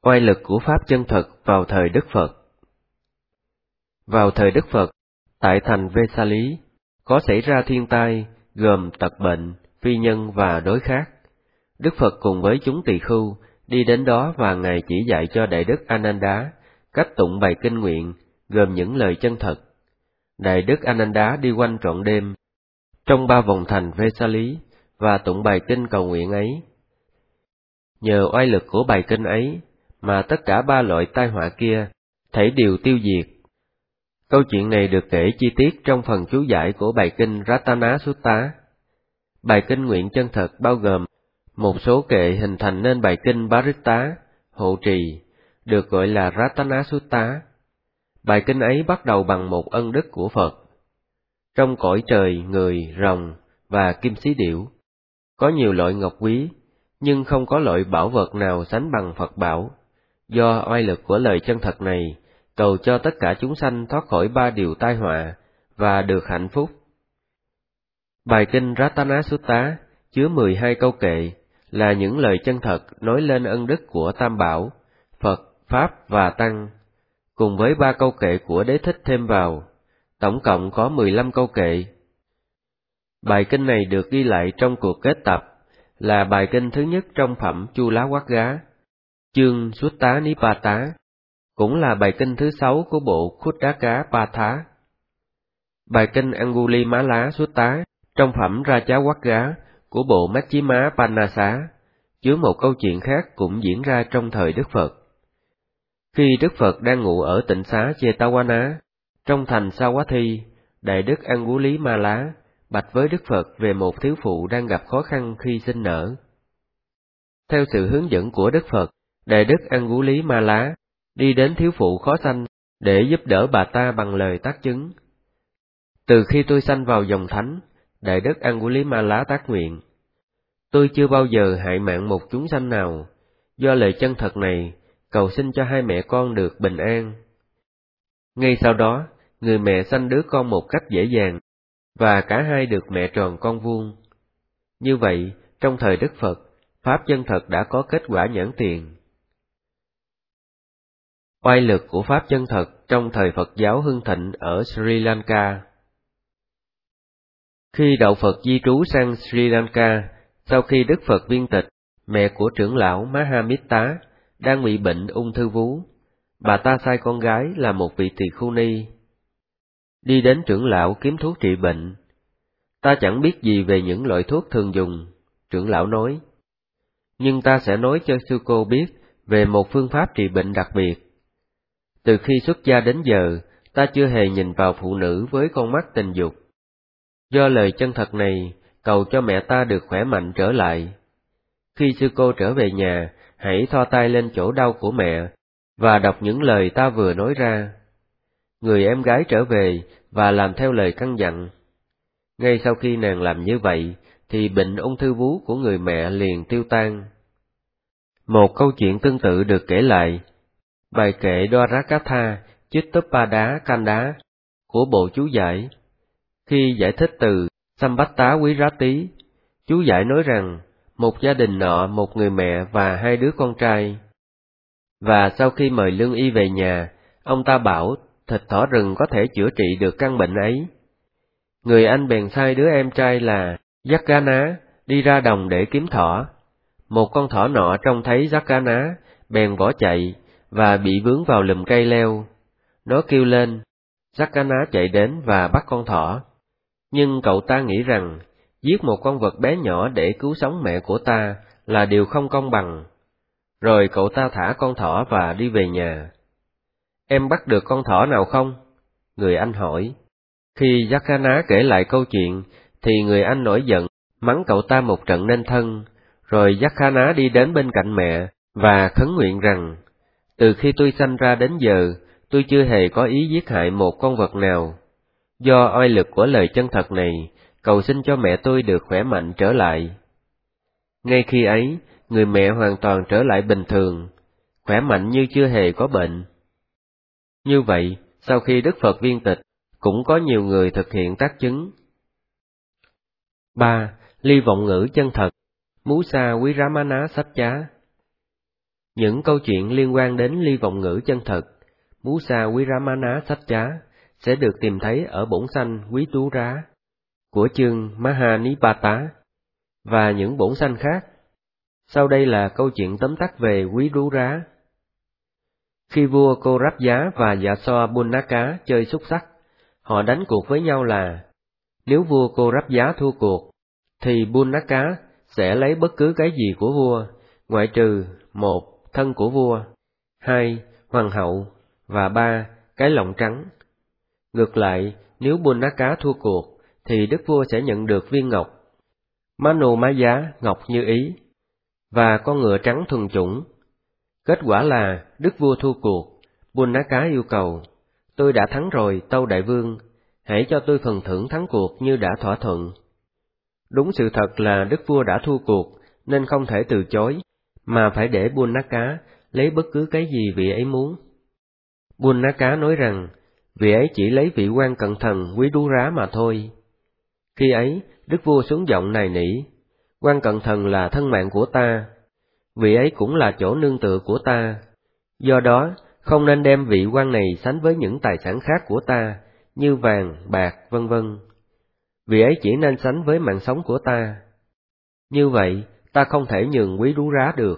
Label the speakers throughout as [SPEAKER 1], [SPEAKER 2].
[SPEAKER 1] Oai lực của Pháp chân thật vào thời Đức Phật. Vào thời Đức Phật, tại thành Vesali, có xảy ra thiên tai, gồm tật bệnh, phi nhân và đối khác. Đức Phật cùng với chúng tỳ khưu đi đến đó và Ngài chỉ dạy cho Đại Đức Ananda cách tụng bài kinh nguyện, gồm những lời chân thật. Đại Đức Ananda đi quanh trọn đêm, trong 3 vòng thành Vesali, và tụng bài kinh cầu nguyện ấy. Nhờ oai lực của bài kinh ấy, mà tất cả 3 loại tai họa kia, thảy đều tiêu diệt. Câu chuyện này được kể chi tiết trong phần chú giải của bài kinh Ratana Sutta. Bài kinh nguyện chân thật bao gồm một số kệ hình thành nên bài kinh Paritta, hộ trì, được gọi là Ratana Sutta. Bài kinh ấy bắt đầu bằng một ân đức của Phật. Trong cõi trời, người, rồng và kim xí điểu, có nhiều loại ngọc quý, nhưng không có loại bảo vật nào sánh bằng Phật bảo. Do oai lực của lời chân thật này, cầu cho tất cả chúng sanh thoát khỏi 3 điều tai họa và được hạnh phúc. Bài kinh Ratana Sutta chứa 12 câu kệ, là những lời chân thật nói lên ân đức của Tam Bảo, Phật, Pháp và Tăng, cùng với 3 câu kệ của Đế Thích thêm vào, tổng cộng có 15 câu kệ. Bài kinh này được ghi lại trong cuộc kết tập, là bài kinh thứ nhất trong phẩm Chu Lá Quát Gá, chương Sutta Nipata, cũng là bài kinh thứ 6 của bộ Khuddaka Patha. Bài kinh Angulimala Sutta trong phẩm Raja Quát Gá của bộ Majjhima Panasa chứa một câu chuyện khác cũng diễn ra trong thời Đức Phật. Khi Đức Phật đang ngụ ở tịnh xá Jetavana, trong thành Savatthi, Đại Đức Angulimala bạch với Đức Phật về một thiếu phụ đang gặp khó khăn khi sinh nở. Theo sự hướng dẫn của Đức Phật, Đại Đức Angulimala đi đến thiếu phụ khó sanh để giúp đỡ bà ta bằng lời tác chứng. Từ khi tôi sanh vào dòng thánh, Đại Đức Angulimala tác nguyện, tôi chưa bao giờ hại mạng một chúng sanh nào. Do lời chân thật này, cầu xin cho 2 mẹ con được bình an. Ngay sau đó, người mẹ sanh đứa con một cách dễ dàng, và cả hai được mẹ tròn con vuông. Như vậy, trong thời Đức Phật, Pháp chân thật đã có kết quả nhãn tiền. Oai lực của Pháp chân thật trong thời Phật giáo hưng thịnh ở Sri Lanka. Khi đạo Phật di trú sang Sri Lanka, sau khi Đức Phật viên tịch, mẹ của trưởng lão Mahamitta đang bị bệnh ung thư vú. Bà ta sai con gái là một vị tỳ khưu ni đi đến trưởng lão kiếm thuốc trị bệnh. Ta chẳng biết gì về những loại thuốc thường dùng, trưởng lão nói, nhưng ta sẽ nói cho sư cô biết về một phương pháp trị bệnh đặc biệt. Từ khi xuất gia đến giờ, ta chưa hề nhìn vào phụ nữ với con mắt tình dục. Do lời chân thật này, cầu cho mẹ ta được khỏe mạnh trở lại. Khi sư cô trở về nhà, hãy thoa tay lên chỗ đau của mẹ, và đọc những lời ta vừa nói ra. Người em gái trở về và làm theo lời căn dặn. Ngay sau khi nàng làm như vậy, thì bệnh ung thư vú của người mẹ liền tiêu tan. Một câu chuyện tương tự được kể lại, bài kệ Dwarakatha Chittopada Kanda của bộ chú giải. Khi giải thích từ Sambatta Virati, chú giải nói rằng, một gia đình nọ một người mẹ và 2 đứa con trai. Và sau khi mời lương y về nhà, ông ta bảo thịt thỏ rừng có thể chữa trị được căn bệnh ấy. Người anh bèn sai đứa em trai là Jackana đi ra đồng để kiếm thỏ. Một con thỏ nọ trông thấy Jackana, bèn bỏ chạy và bị vướng vào lùm cây leo. Nó kêu lên, Jackana chạy đến và bắt con thỏ. Nhưng cậu ta nghĩ rằng, giết một con vật bé nhỏ để cứu sống mẹ của ta là điều không công bằng. Rồi cậu ta thả con thỏ và đi về nhà. Em bắt được con thỏ nào không? Người anh hỏi. Khi Jackana kể lại câu chuyện, thì người anh nổi giận, mắng cậu ta một trận nên thân. Rồi Jackana đi đến bên cạnh mẹ, và khấn nguyện rằng, từ khi tôi sanh ra đến giờ, tôi chưa hề có ý giết hại một con vật nào. Do oai lực của lời chân thật này, cầu xin cho mẹ tôi được khỏe mạnh trở lại. Ngay khi ấy, người mẹ hoàn toàn trở lại bình thường, khỏe mạnh như chưa hề có bệnh. Như vậy, sau khi Đức Phật viên tịch, cũng có nhiều người thực hiện tác chứng. 3. Ly vọng ngữ chân thật, Musa Viramana Sắp Chá. Những câu chuyện liên quan đến ly vọng ngữ chân thật, Musa Viramana Satcha, sẽ được tìm thấy ở bổn sanh Quý Tú Rá của chương Mahanipata và những bổn sanh khác. Sau đây là câu chuyện tóm tắt về Quý Tú Rá. Khi vua Korabya và Dạ So Bunaka chơi xúc xắc, họ đánh cuộc với nhau là nếu vua Korabya thua cuộc, thì Bunaka sẽ lấy bất cứ cái gì của vua, ngoại trừ 1. Thân của vua, 2. Hoàng hậu, và 3. Cái lọng trắng. Ngược lại, nếu Bunaka thua cuộc, thì đức vua sẽ nhận được viên ngọc Manomaya, ngọc như ý, và con ngựa trắng thuần chủng. Kết quả là đức vua thua cuộc. Bunaka yêu cầu, tôi đã thắng rồi, tâu đại vương, hãy cho tôi phần thưởng thắng cuộc như đã thỏa thuận. Đúng sự thật là đức vua đã thua cuộc, nên không thể từ chối, mà phải để Bunaka lấy bất cứ cái gì vị ấy muốn. Bunaka nói rằng, vị ấy chỉ lấy vị quan cận thần Quý Tú Rá mà thôi. Khi ấy, đức vua xuống giọng nài nỉ, quan cận thần là thân mạng của ta, vị ấy cũng là chỗ nương tựa của ta, do đó không nên đem vị quan này sánh với những tài sản khác của ta, như vàng, bạc, vân vân. Vị ấy chỉ nên sánh với mạng sống của ta. Như vậy, ta không thể nhường Quý Tú Rá được.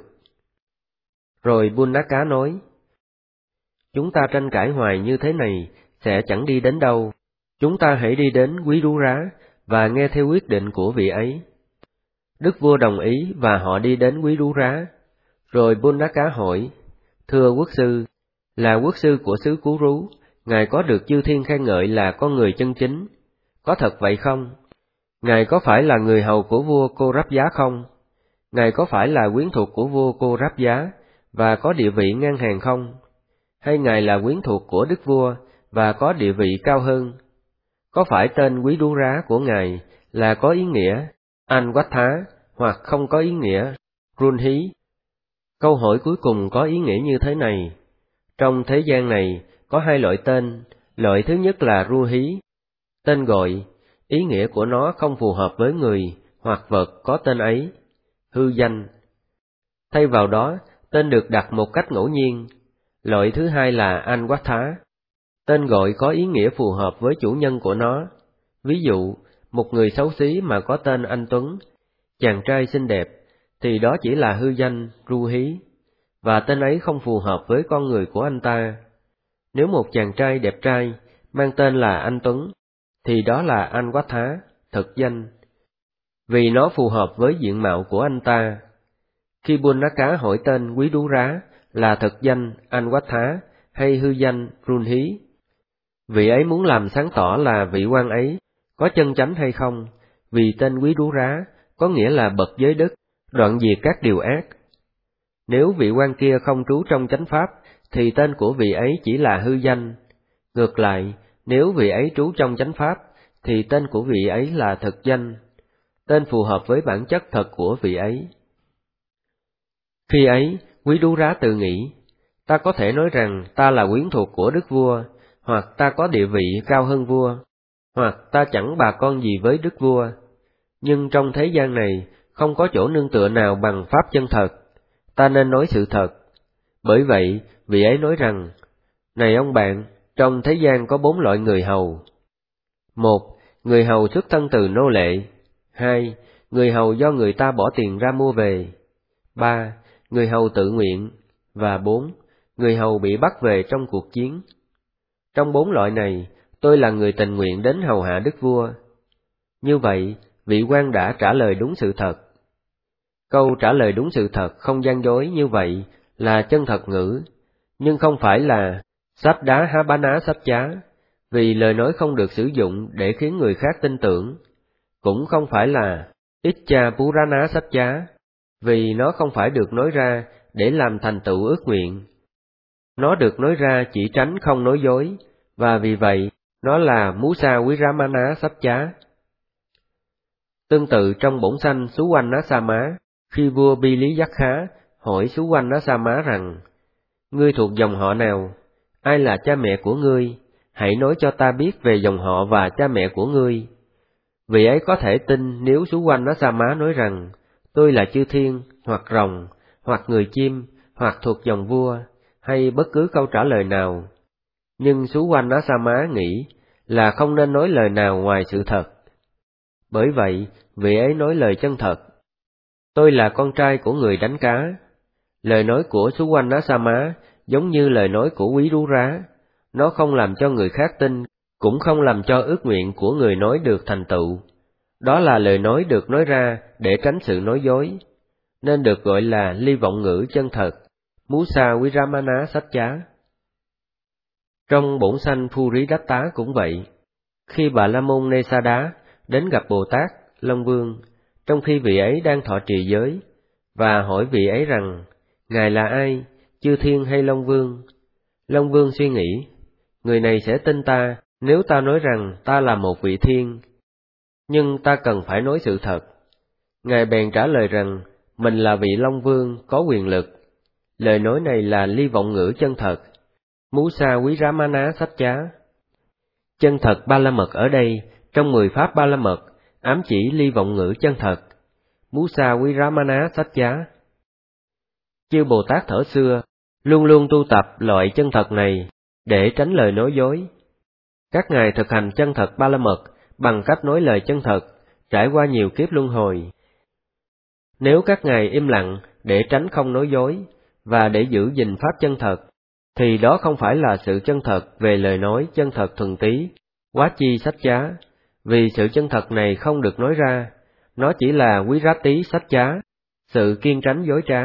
[SPEAKER 1] Rồi Bunaka nói, chúng ta tranh cãi hoài như thế này sẽ chẳng đi đến đâu. Chúng ta hãy đi đến Quý Tú Rá và nghe theo quyết định của vị ấy. Đức vua đồng ý và họ đi đến Quý Tú Rá. Rồi Bunaka hỏi, thưa quốc sư, là quốc sư của xứ Cú Rú, ngài có được chư thiên khen ngợi là con người chân chính, có thật vậy không? Ngài có phải là người hầu của vua Korabya không? Ngài có phải là quyến thuộc của vua Korabya và có địa vị ngang hàng không? Hay ngài là quyến thuộc của đức vua và có địa vị cao hơn? Có phải tên Quý Tú Rá của ngài là có ý nghĩa Anwatthá hoặc không có ý nghĩa Runhí? Câu hỏi cuối cùng có ý nghĩa như thế này. Trong thế gian này có hai loại tên, loại thứ nhất là Ruhí, tên gọi, ý nghĩa của nó không phù hợp với người hoặc vật có tên ấy, hư danh. Thay vào đó, tên được đặt một cách ngẫu nhiên. Loại thứ hai là Anwatthá, tên gọi có ý nghĩa phù hợp với chủ nhân của nó. Ví dụ, một người xấu xí mà có tên anh Tuấn, chàng trai xinh đẹp, thì đó chỉ là hư danh Ruhí, và tên ấy không phù hợp với con người của anh ta. Nếu một chàng trai đẹp trai mang tên là anh Tuấn, thì đó là Anwatthá, thực danh, vì nó phù hợp với diện mạo của anh ta. Khi Bunaka hỏi tên Quý Tú Rá là thực danh Anwatthá hay hư danh Runhí, vị ấy muốn làm sáng tỏ là vị quan ấy có chân chánh hay không, vì tên Quý Tú Rá có nghĩa là bậc giới đức, đoạn diệt các điều ác. Nếu vị quan kia không trú trong chánh pháp, thì tên của vị ấy chỉ là hư danh. Ngược lại, nếu vị ấy trú trong chánh pháp, thì tên của vị ấy là thực danh, tên phù hợp với bản chất thật của vị ấy. Khi ấy, Quý Tú Rá tự nghĩ, ta có thể nói rằng ta là quyến thuộc của đức vua, hoặc ta có địa vị cao hơn vua, hoặc ta chẳng bà con gì với đức vua. Nhưng trong thế gian này, không có chỗ nương tựa nào bằng pháp chân thật, ta nên nói sự thật. Bởi vậy, vị ấy nói rằng, này ông bạn, trong thế gian có 4 loại người hầu. 1. Người hầu xuất thân từ nô lệ. 2. Người hầu do người ta bỏ tiền ra mua về. 3. Người hầu tự nguyện. Và 4. Người hầu bị bắt về trong cuộc chiến. Trong 4 loại này, tôi là người tình nguyện đến hầu hạ đức vua. Như vậy, vị quan đã trả lời đúng sự thật. Câu trả lời đúng sự thật không gian dối như vậy là chân thật ngữ, nhưng không phải là Saddhahabana Satcha, vì lời nói không được sử dụng để khiến người khác tin tưởng. Cũng không phải là Iccha Purana Satcha, vì nó không phải được nói ra để làm thành tựu ước nguyện. Nó được nói ra chỉ tránh không nói dối, và vì vậy nó là Musa Viramana Satcha. Tương tự trong bổn sanh Suwannasama, khi vua Bi Lý Giác Khá hỏi Suwannasama rằng, ngươi thuộc dòng họ nào? Ai là cha mẹ của ngươi? Hãy nói cho ta biết về dòng họ và cha mẹ của ngươi. Vị ấy có thể tin nếu Suwannasama nói rằng, tôi là chư thiên, hoặc rồng, hoặc người chim, hoặc thuộc dòng vua, hay bất cứ câu trả lời nào. Nhưng Suwannasama nghĩ là không nên nói lời nào ngoài sự thật. Bởi vậy, vị ấy nói lời chân thật. Tôi là con trai của người đánh cá. Lời nói của Suwannasama giống như lời nói của Quý Rú Rá. Nó không làm cho người khác tin, cũng không làm cho ước nguyện của người nói được thành tựu. Đó là lời nói được nói ra để tránh sự nói dối, nên được gọi là ly vọng ngữ chân thật, Musa Viramana Satcha. Trong bổn sanh Puridatta cũng vậy. Khi Bà La Môn Nesada đến gặp Bồ Tát Long Vương, trong khi vị ấy đang thọ trì giới, và hỏi vị ấy rằng, Ngài là ai, chư thiên hay Long Vương? Long Vương suy nghĩ, người này sẽ tin ta nếu ta nói rằng ta là một vị thiên, nhưng ta cần phải nói sự thật. Ngài bèn trả lời rằng, mình là vị Long Vương có quyền lực. Lời nói này là ly vọng ngữ chân thật, Musa Viramana Satcha. Chân thật Ba La Mật ở đây, trong 10 pháp Ba La Mật, ám chỉ ly vọng ngữ chân thật, Musa Viramana Satcha. Chư Bồ Tát thuở xưa luôn luôn tu tập loại chân thật này để tránh lời nói dối. Các ngài thực hành chân thật Ba La Mật bằng cách nói lời chân thật, trải qua nhiều kiếp luân hồi. Nếu các ngài im lặng để tránh không nói dối, và để giữ gìn pháp chân thật, thì đó không phải là sự chân thật về lời nói chân thật thuần túy, quá chi sách chá, vì sự chân thật này không được nói ra, nó chỉ là quý rá tí sách chá, sự kiên tránh dối trá.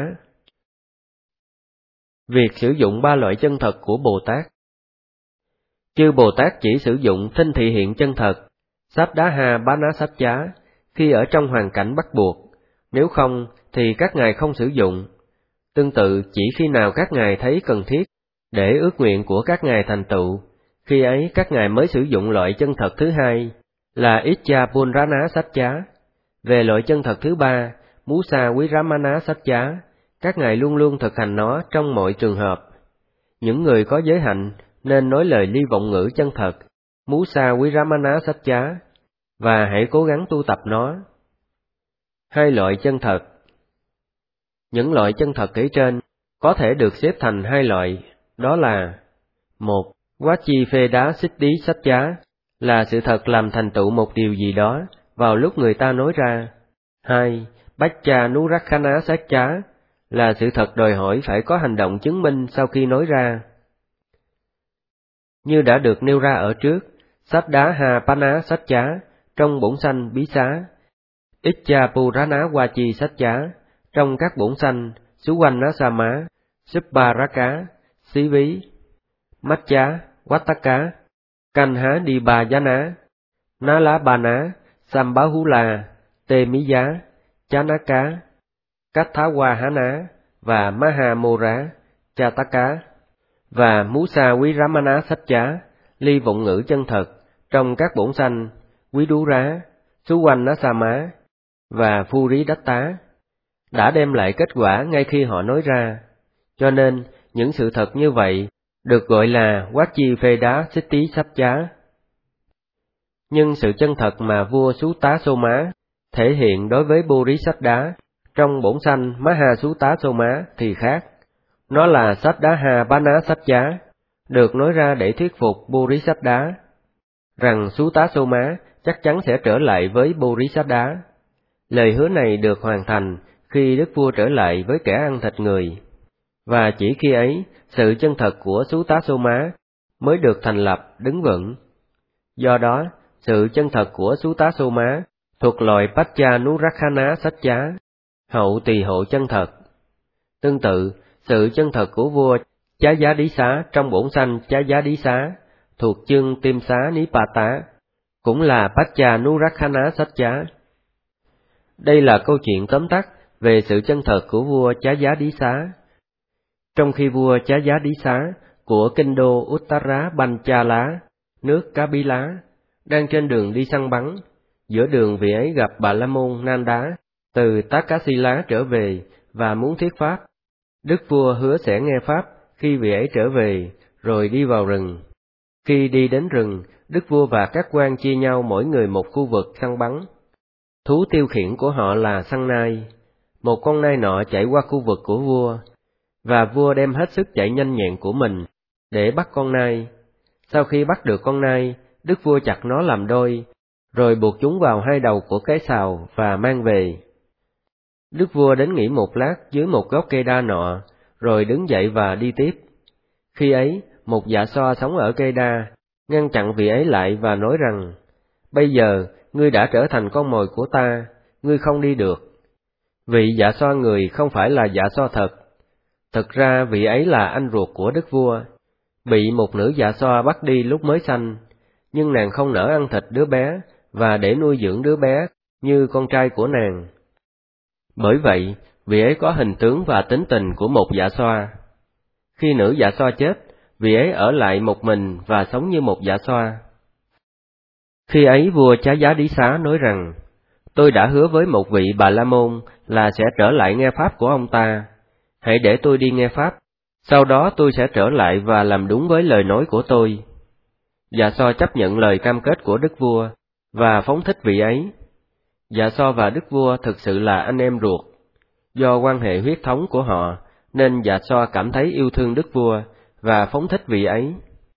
[SPEAKER 1] Việc sử dụng ba loại chân thật của Bồ Tát. Chư Bồ Tát chỉ sử dụng thinh thị hiện chân thật, Sabdaha Bana Satcha, khi ở trong hoàn cảnh bắt buộc, nếu không thì các ngài không sử dụng. Tương tự, chỉ khi nào các ngài thấy cần thiết để ước nguyện của các ngài thành tựu, khi ấy các ngài mới sử dụng loại chân thật thứ hai là Iccha Purana Satcha. Về loại chân thật thứ ba, Musa Viramana Satcha, các ngài luôn luôn thực hành nó trong mọi trường hợp. Những người có giới hạnh nên nói lời ly vọng ngữ chân thật, Musa Viramana Satcha, và hãy cố gắng tu tập nó. Hai loại chân thật. Những loại chân thật kể trên có thể được xếp thành hai loại, đó là: 1. Vachi Pheda Siddhi Satcha, là sự thật làm thành tựu một điều gì đó vào lúc người ta nói ra. 2. Baccha Nurakhana Satcha, là sự thật đòi hỏi phải có hành động chứng minh sau khi nói ra. Như đã được nêu ra ở trước, Sabdaha Pana Satcha trong bổn sanh Bí Xá, Iccha Purana Vachi Satcha trong các bổn sanh Suwannasama, Subbaraka, Xí Ví, Matcha, Vattaka, Kanha Dibajana, Nalabana, Sambahula, Temiya, Chanaka, Kathawahana và Mahamora, Chataka, và Musa Viramana Satcha, ly vọng ngữ chân thật trong các bổn sanh Quý Đú Rá, Suwannasama và Puridatta, đã đem lại kết quả ngay khi họ nói ra. Cho nên, những sự thật như vậy được gọi là Vachi Pheda Siddhi Satcha. Nhưng sự chân thật mà vua Sutta Soma thể hiện đối với Bodhisattva trong bổn sanh Mahasutta Soma thì khác. Nó là Sabdaha Bana Satcha, được nói ra để thuyết phục Bodhisattva rằng Sutta Soma chắc chắn sẽ trở lại với Bodhisattva. Lời hứa này được hoàn thành khi đức vua trở lại với kẻ ăn thịt người, và chỉ khi ấy sự chân thật của Sutta Soma mới được thành lập đứng vững. Do đó, sự chân thật của Sutta Soma thuộc loại Baccha Nurakhana Satcha, hậu tỳ hộ chân thật. Tương tự, sự chân thật của vua Chá Giá Đí Xá trong bổn sanh Chá Giá Đí Xá thuộc chương Tiêm Xá Nipata cũng là Baccha Nurakhana Satcha. Đây là câu chuyện tóm tắt về sự chân thật của vua Chá Giá Đí Xá. Trong khi vua Chá Giá Đí Xá của kinh đô Uttara Banchala, nước Kapila, đang trên đường đi săn bắn, giữa đường vị ấy gặp Bà La Môn Nanda từ Takasila trở về và muốn thuyết pháp. Đức vua hứa sẽ nghe pháp khi vị ấy trở về, rồi đi vào rừng. Khi đi đến rừng, đức vua và các quan chia nhau mỗi người một khu vực săn bắn. Thú tiêu khiển của họ là săn nai. Một con nai nọ chạy qua khu vực của vua. và vua đem hết sức chạy nhanh nhẹn của mình để bắt con nai. Sau khi bắt được con nai, đức vua chặt nó làm đôi, rồi buộc chúng vào hai đầu của cái sào và mang về. Đức vua đến nghỉ một lát dưới một gốc cây đa nọ, rồi đứng dậy và đi tiếp. Khi ấy, một dạ xoa sống ở cây đa, ngăn chặn vị ấy lại và nói rằng, bây giờ, ngươi đã trở thành con mồi của ta, ngươi không đi được. Vị dạ xoa người không phải là dạ xoa thật. Thực ra vị ấy là anh ruột của đức vua, bị một nữ dạ xoa bắt đi lúc mới sanh, nhưng nàng không nỡ ăn thịt đứa bé và để nuôi dưỡng đứa bé như con trai của nàng. Bởi vậy, vị ấy có hình tướng và tính tình của một dạ xoa. Khi nữ dạ xoa chết, vị ấy ở lại một mình và sống như một dạ xoa. Khi ấy vua Chá Giá Đí Xá nói rằng, tôi đã hứa với một vị Bà La Môn là sẽ trở lại nghe pháp của ông ta. Hãy để tôi đi nghe pháp, sau đó tôi sẽ trở lại và làm đúng với lời nói của tôi. Dạ xoa chấp nhận lời cam kết của đức vua và phóng thích vị ấy. Dạ xoa và đức vua thực sự là anh em ruột. Do quan hệ huyết thống của họ, nên dạ xoa cảm thấy yêu thương đức vua và phóng thích vị ấy.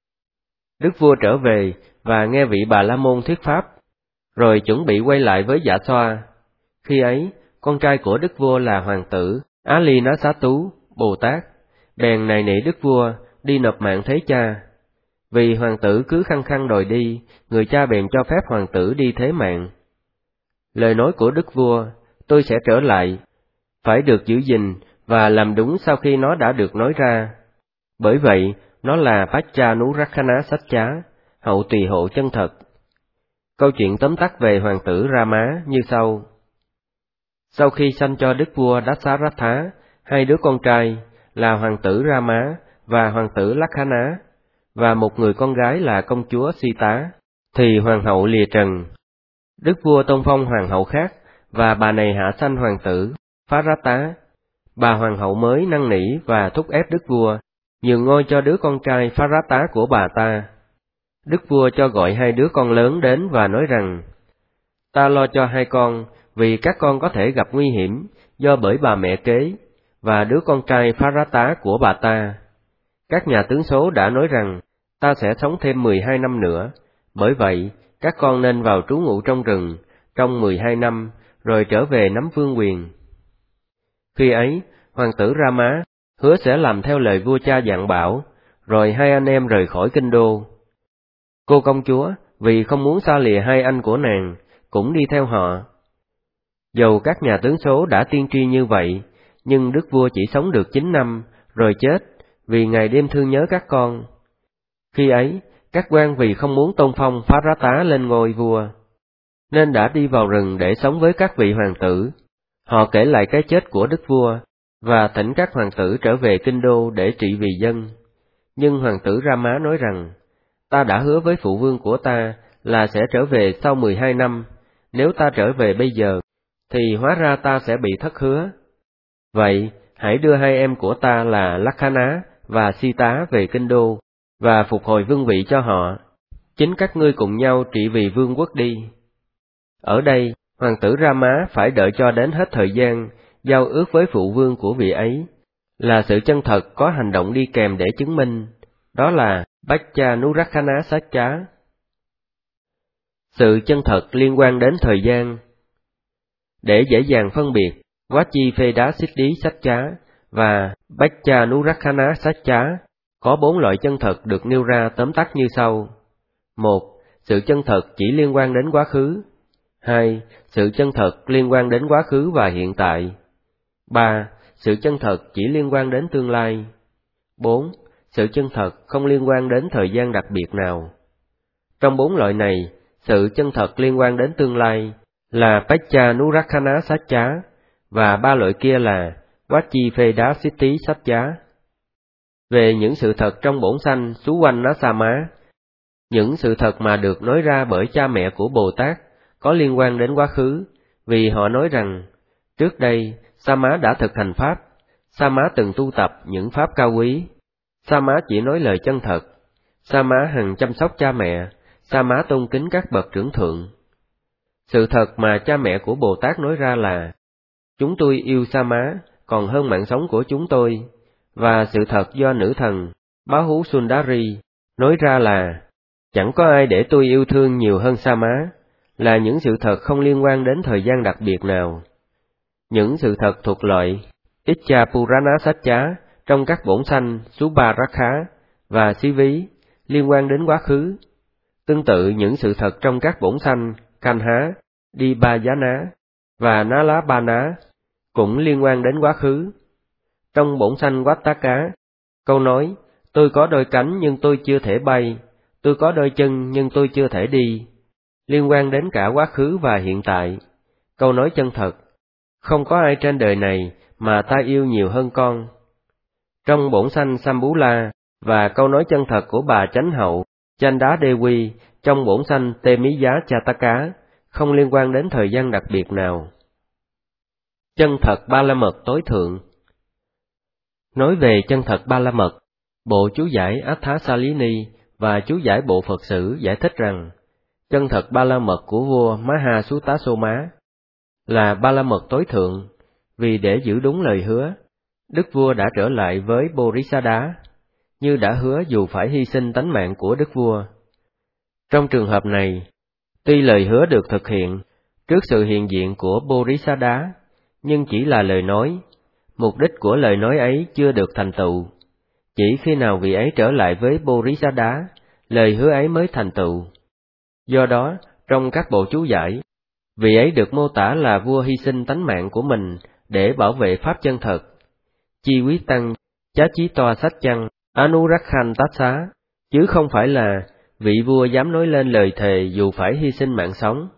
[SPEAKER 1] Đức vua trở về và nghe vị Bà La Môn thuyết pháp, rồi chuẩn bị quay lại với dạ xoa. Khi ấy, con trai của đức vua là hoàng tử Á Li Ná Xá Tú, Bồ Tát, bèn nài nỉ đức vua đi nộp mạng thế cha. Vì hoàng tử cứ khăng khăng đòi đi, người cha bèn cho phép hoàng tử đi thế mạng. Lời nói của đức vua, tôi sẽ trở lại, phải được giữ gìn và làm đúng sau khi nó đã được nói ra. Bởi vậy, nó là Vajjanurakkhana Sacca, hậu tùy hộ chân thật. Câu chuyện tóm tắt về hoàng tử Rama như sau. Sau khi sanh cho đức vua Dasaratha hai đứa con trai là hoàng tử Rama và hoàng tử Lakkhana, và một người con gái là công chúa Sita, thì hoàng hậu lìa trần. Đức vua tôn phong hoàng hậu khác, và bà này hạ sanh hoàng tử Pharata. Bà hoàng hậu mới năn nỉ và thúc ép đức vua nhường ngôi cho đứa con trai Pharata của bà ta. Đức vua cho gọi hai đứa con lớn đến và nói rằng, ta lo cho hai con, vì các con có thể gặp nguy hiểm do bởi bà mẹ kế, và đứa con trai Pharata của bà ta. Các nhà tướng số đã nói rằng, ta sẽ sống thêm 12 năm nữa, bởi vậy, các con nên vào trú ngụ trong rừng, trong 12 năm, rồi trở về nắm vương quyền. Khi ấy, hoàng tử Rama hứa sẽ làm theo lời vua cha dặn bảo, rồi hai anh em rời khỏi kinh đô. Cô công chúa, vì không muốn xa lìa hai anh của nàng, cũng đi theo họ. Dầu các nhà tướng số đã tiên tri như vậy, nhưng đức vua chỉ sống được 9 năm, rồi chết, vì ngày đêm thương nhớ các con. Khi ấy, các quan vì không muốn tôn phong Pharata lên ngôi vua, nên đã đi vào rừng để sống với các vị hoàng tử. Họ kể lại cái chết của đức vua, và thỉnh các hoàng tử trở về kinh đô để trị vì dân. Nhưng hoàng tử Rama nói rằng, ta đã hứa với phụ vương của ta là sẽ trở về sau 12 năm, nếu ta trở về bây giờ, thì hóa ra ta sẽ bị thất hứa. Vậy, hãy đưa hai em của ta là Lakkhana và Sita về kinh đô, và phục hồi vương vị cho họ. Chính các ngươi cùng nhau trị vì vương quốc đi. Ở đây, hoàng tử Rama phải đợi cho đến hết thời gian, giao ước với phụ vương của vị ấy, là sự chân thật có hành động đi kèm để chứng minh, đó là Vajjanurakkhana Sacca. Sự chân thật liên quan đến thời gian. Để dễ dàng phân biệt Vajjivedasiddhi Sacca và Vajjanurakkhana Sacca, có 4 loại chân thật được nêu ra tóm tắt như sau. 1. Sự chân thật chỉ liên quan đến quá khứ. 2. Sự chân thật liên quan đến quá khứ và hiện tại. 3. Sự chân thật chỉ liên quan đến tương lai. 4. Sự chân thật không liên quan đến thời gian đặc biệt nào. Trong 4 loại này, sự chân thật liên quan đến tương lai là Vajjanurakkhana Sacca, và 3 loại kia là Vajjivedasiddhi Sacca. Về những sự thật trong bổn sanh Suwannasama, những sự thật mà được nói ra bởi cha mẹ của Bồ Tát có liên quan đến quá khứ, vì họ nói rằng, trước đây, Sama đã thực hành Pháp, Sama từng tu tập những Pháp cao quý, Sama chỉ nói lời chân thật, Sama hằng chăm sóc cha mẹ, Sama tôn kính các bậc trưởng thượng. Sự thật mà cha mẹ của Bồ Tát nói ra là, chúng tôi yêu Sama còn hơn mạng sống của chúng tôi, và sự thật do nữ thần Bá Hú Sundari nói ra là chẳng có ai để tôi yêu thương nhiều hơn Sa Má, là những sự thật không liên quan đến thời gian đặc biệt nào. Những sự thật thuộc loại Icca Purana Satcha trong các bổn sanh Subharakha và Xí Ví liên quan đến quá khứ. Tương tự những sự thật trong các bổn sanh Kanha, Dibajana và Nalabana cũng liên quan đến quá khứ. Trong bổn sanh Vattaka, câu nói tôi có đôi cánh nhưng tôi chưa thể bay, tôi có đôi chân nhưng tôi chưa thể đi, liên quan đến cả quá khứ và hiện tại. Câu nói chân thật, không có ai trên đời này mà ta yêu nhiều hơn con. Trong bổn sanh Sambula và câu nói chân thật của bà chánh hậu Chanda Devi trong bổn sanh Temiya Chataka không liên quan đến thời gian đặc biệt nào. Chân thật Ba La Mật tối thượng. Nói về chân thật Ba La Mật, bộ chú giải Atthasalini và chú giải bộ Phật sử giải thích rằng chân thật Ba La Mật của vua Mahasutasoma là Ba La Mật tối thượng, vì để giữ đúng lời hứa, đức vua đã trở lại với Bodhisattva, như đã hứa dù phải hy sinh tánh mạng của đức vua. Trong trường hợp này, tuy lời hứa được thực hiện trước sự hiện diện của Bodhisattva, nhưng chỉ là lời nói, mục đích của lời nói ấy chưa được thành tựu. Chỉ khi nào vị ấy trở lại với Bodhisattva, lời hứa ấy mới thành tựu. Do đó, trong các bộ chú giải, vị ấy được mô tả là vua hy sinh tánh mạng của mình để bảo vệ pháp chân thật. Chi quyết tăng, chá chí toa sách chăng, Anurakhan Tassa, chứ không phải là vị vua dám nói lên lời thề dù phải hy sinh mạng sống.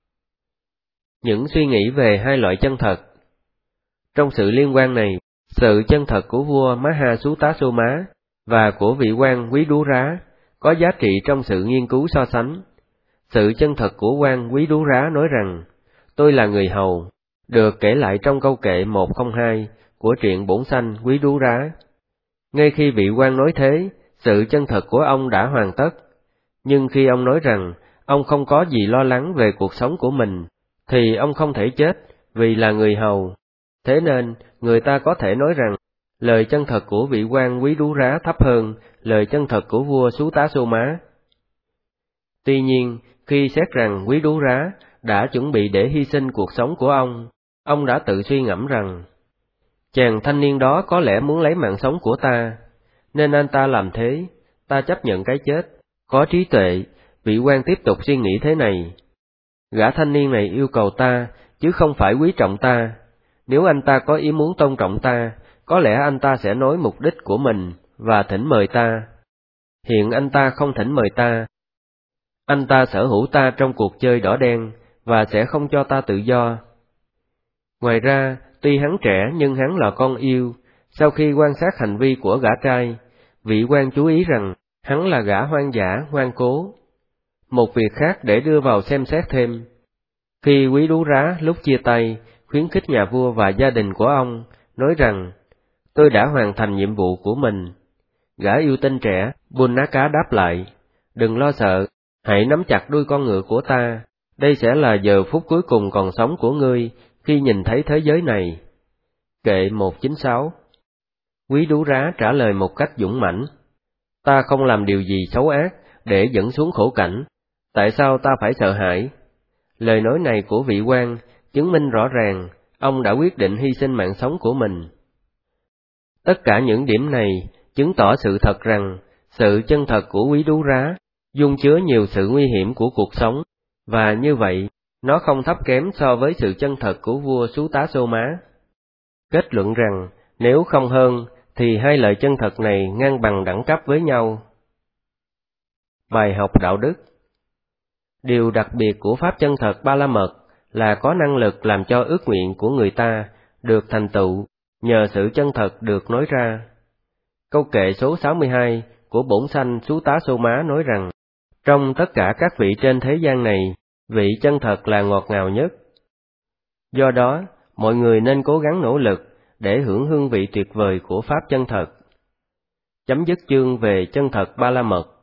[SPEAKER 1] Những suy nghĩ về hai loại chân thật. Trong sự liên quan này, sự chân thật của vua Mahasutasoma và của vị quan Quý Đú Rá có giá trị trong sự nghiên cứu so sánh. Sự chân thật của quan Quý Đú Rá nói rằng, tôi là người hầu, được kể lại trong câu kệ 102 của truyện Bổn Sanh Quý Đú Rá. Ngay khi vị quan nói thế, sự chân thật của ông đã hoàn tất. Nhưng khi ông nói rằng ông không có gì lo lắng về cuộc sống của mình, thì ông không thể chết vì là người hầu. Thế nên, người ta có thể nói rằng, lời chân thật của vị quan Quý Đú Rá thấp hơn lời chân thật của vua Sutasoma. Tuy nhiên, khi xét rằng Quý Đú Rá đã chuẩn bị để hy sinh cuộc sống của ông đã tự suy ngẫm rằng, chàng thanh niên đó có lẽ muốn lấy mạng sống của ta, nên anh ta làm thế, ta chấp nhận cái chết. Có trí tuệ, vị quan tiếp tục suy nghĩ thế này, gã thanh niên này yêu cầu ta, chứ không phải quý trọng ta. Nếu anh ta có ý muốn tôn trọng ta, có lẽ anh ta sẽ nói mục đích của mình và thỉnh mời ta. Hiện anh ta không thỉnh mời ta. Anh ta sở hữu ta trong cuộc chơi đỏ đen và sẽ không cho ta tự do. Ngoài ra, tuy hắn trẻ nhưng hắn là con yêu. Sau khi quan sát hành vi của gã trai, vị quan chú ý rằng hắn là gã hoang dã, ngoan cố. Một việc khác để đưa vào xem xét thêm. Khi Quý Đú Rá lúc chia tay, khuyến khích nhà vua và gia đình của ông, nói rằng, tôi đã hoàn thành nhiệm vụ của mình. Gã yêu tinh trẻ, Bunaka đáp lại, đừng lo sợ, hãy nắm chặt đuôi con ngựa của ta, đây sẽ là giờ phút cuối cùng còn sống của ngươi khi nhìn thấy thế giới này. Kệ 196. Quý Đú Rá trả lời một cách dũng mãnh, ta không làm điều gì xấu ác để dẫn xuống khổ cảnh, tại sao ta phải sợ hãi? Lời nói này của vị quan chứng minh rõ ràng ông đã quyết định hy sinh mạng sống của mình. Tất cả những điểm này chứng tỏ sự thật rằng sự chân thật của Quý Đú Rá dung chứa nhiều sự nguy hiểm của cuộc sống, và như vậy nó không thấp kém so với sự chân thật của vua Sutasoma. Kết luận rằng nếu không hơn thì hai lời chân thật này ngang bằng đẳng cấp với nhau. Bài học đạo đức. Điều đặc biệt của pháp chân thật Ba La Mật là có năng lực làm cho ước nguyện của người ta được thành tựu nhờ sự chân thật được nói ra. Câu kệ số 62 của Bổn Sanh Sutasoma nói rằng, trong tất cả các vị trên thế gian này, vị chân thật là ngọt ngào nhất. Do đó, mọi người nên cố gắng nỗ lực để hưởng hương vị tuyệt vời của pháp chân thật. Chấm dứt chương về chân thật Ba La Mật.